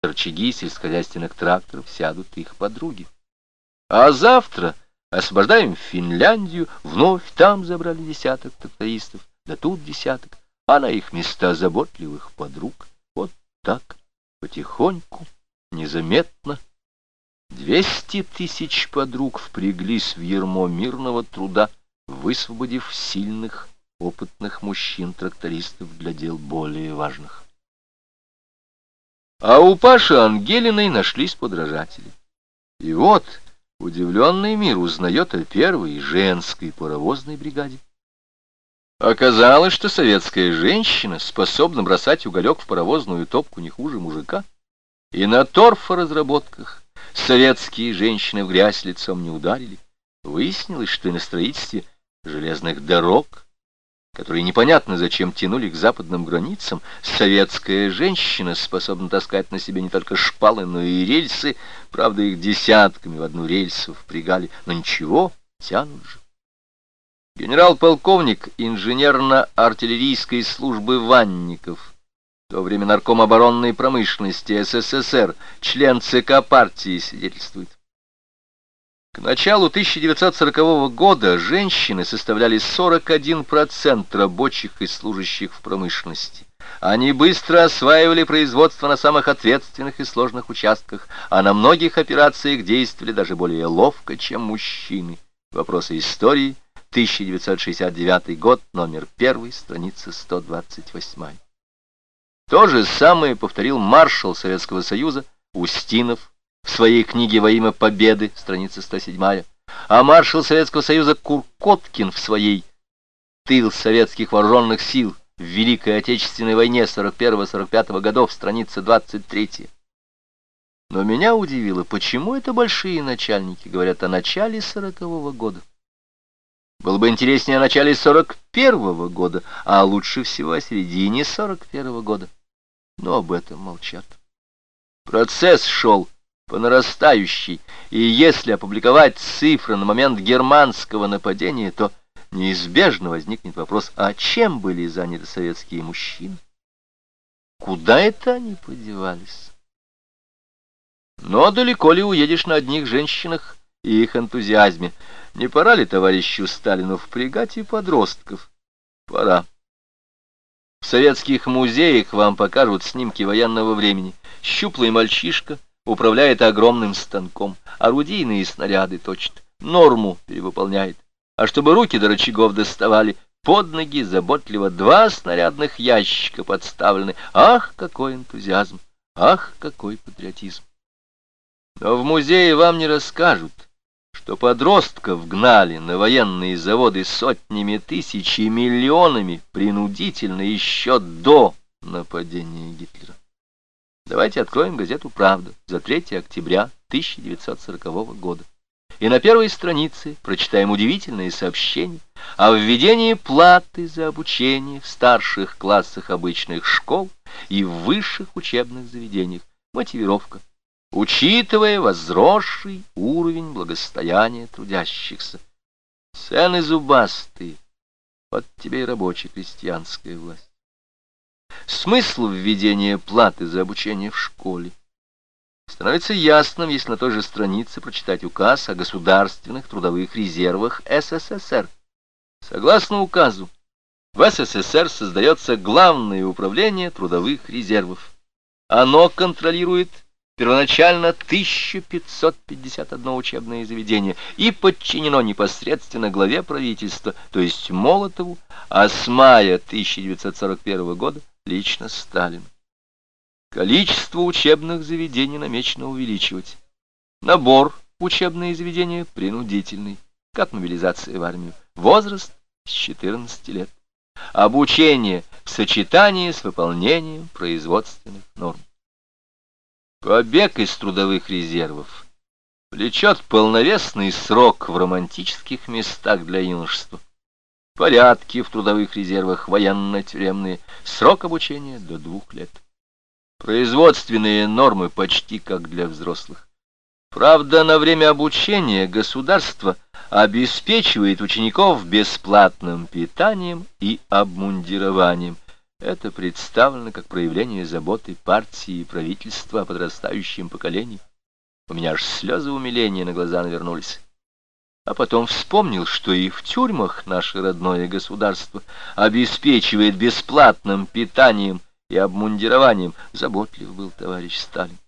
рычаги сельскохозяйственных тракторов сядут их подруги. А завтра освобождаем Финляндию, вновь там забрали десяток трактористов, да тут десяток, а на их места заботливых подруг. Вот так, потихоньку, незаметно. 200 тысяч подруг впряглись в ярмо мирного труда, высвободив сильных, опытных мужчин-трактористов для дел более важных. А у Паши Ангелиной нашлись подражатели. И вот удивленный мир узнает о первой женской паровозной бригаде. Оказалось, что советская женщина способна бросать уголек в паровозную топку не хуже мужика. И на торфоразработках советские женщины в грязь лицом не ударили. Выяснилось, что и на строительстве железных дорог, которые непонятно зачем тянули к западным границам, советская женщина способна таскать на себе не только шпалы, но и рельсы. Правда, их десятками в одну рельсу впрягали, но ничего, тянут же. Генерал-полковник инженерно-артиллерийской службы Ванников, в то время нарком оборонной промышленности СССР, член ЦК партии, свидетельствует. К началу 1940 года женщины составляли 41% рабочих и служащих в промышленности. Они быстро осваивали производство на самых ответственных и сложных участках, а на многих операциях действовали даже более ловко, чем мужчины. Вопросы истории, 1969 год, номер 1, страница 128. То же самое повторил маршал Советского Союза Устинов в своей книге «Во имя Победы», страница 107, а маршал Советского Союза Куркоткин в своей «Тыл советских вооруженных сил в Великой Отечественной войне 41-45 годов», страница 23. Но меня удивило, почему это большие начальники говорят о начале 40-го года. Было бы интереснее о начале 41-го года, а лучше всего о середине 41-го года. Но об этом молчат. Процесс шел по нарастающей, и если опубликовать цифры на момент германского нападения, то неизбежно возникнет вопрос, а чем были заняты советские мужчины? Куда это они подевались? Но далеко ли уедешь на одних женщинах и их энтузиазме? Не пора ли товарищу Сталину впрягать и подростков? Пора. В советских музеях вам покажут снимки военного времени. Щуплый мальчишка управляет огромным станком, орудийные снаряды точит, норму перевыполняет. А чтобы руки до рычагов доставали, под ноги заботливо 2 снарядных ящика подставлены. Ах, какой энтузиазм! Ах, какой патриотизм! Но в музее вам не расскажут, что подростков гнали на военные заводы сотнями тысяч и миллионами принудительно еще до нападения Гитлера. Давайте откроем газету «Правда» за 3 октября 1940 года. И на первой странице прочитаем удивительное сообщение о введении платы за обучение в старших классах обычных школ и в высших учебных заведениях. Мотивировка: учитывая возросший уровень благосостояния трудящихся. Цены зубастые, вот тебе и рабоче-крестьянская власть. Смысл введения платы за обучение в школе становится ясным, если на той же странице прочитать указ о государственных трудовых резервах СССР. Согласно указу, в СССР создается Главное управление трудовых резервов. Оно контролирует первоначально 1551 учебное заведение и подчинено непосредственно главе правительства, то есть Молотову, а с мая 1941 года лично Сталину. Количество учебных заведений намечено увеличивать. Набор в учебные заведения принудительный, как мобилизация в армию. Возраст с 14 лет. Обучение в сочетании с выполнением производственных норм. Побег из трудовых резервов влечет полновесный срок в романтических местах для юношества. Порядки в трудовых резервах военно-тюремные, срок обучения до 2 лет. Производственные нормы почти как для взрослых. Правда, на время обучения государство обеспечивает учеников бесплатным питанием и обмундированием. Это представлено как проявление заботы партии и правительства о подрастающем поколении. У меня аж слезы умиления на глаза навернулись. А потом вспомнил, что и в тюрьмах наше родное государство обеспечивает бесплатным питанием и обмундированием. Заботлив был товарищ Сталин.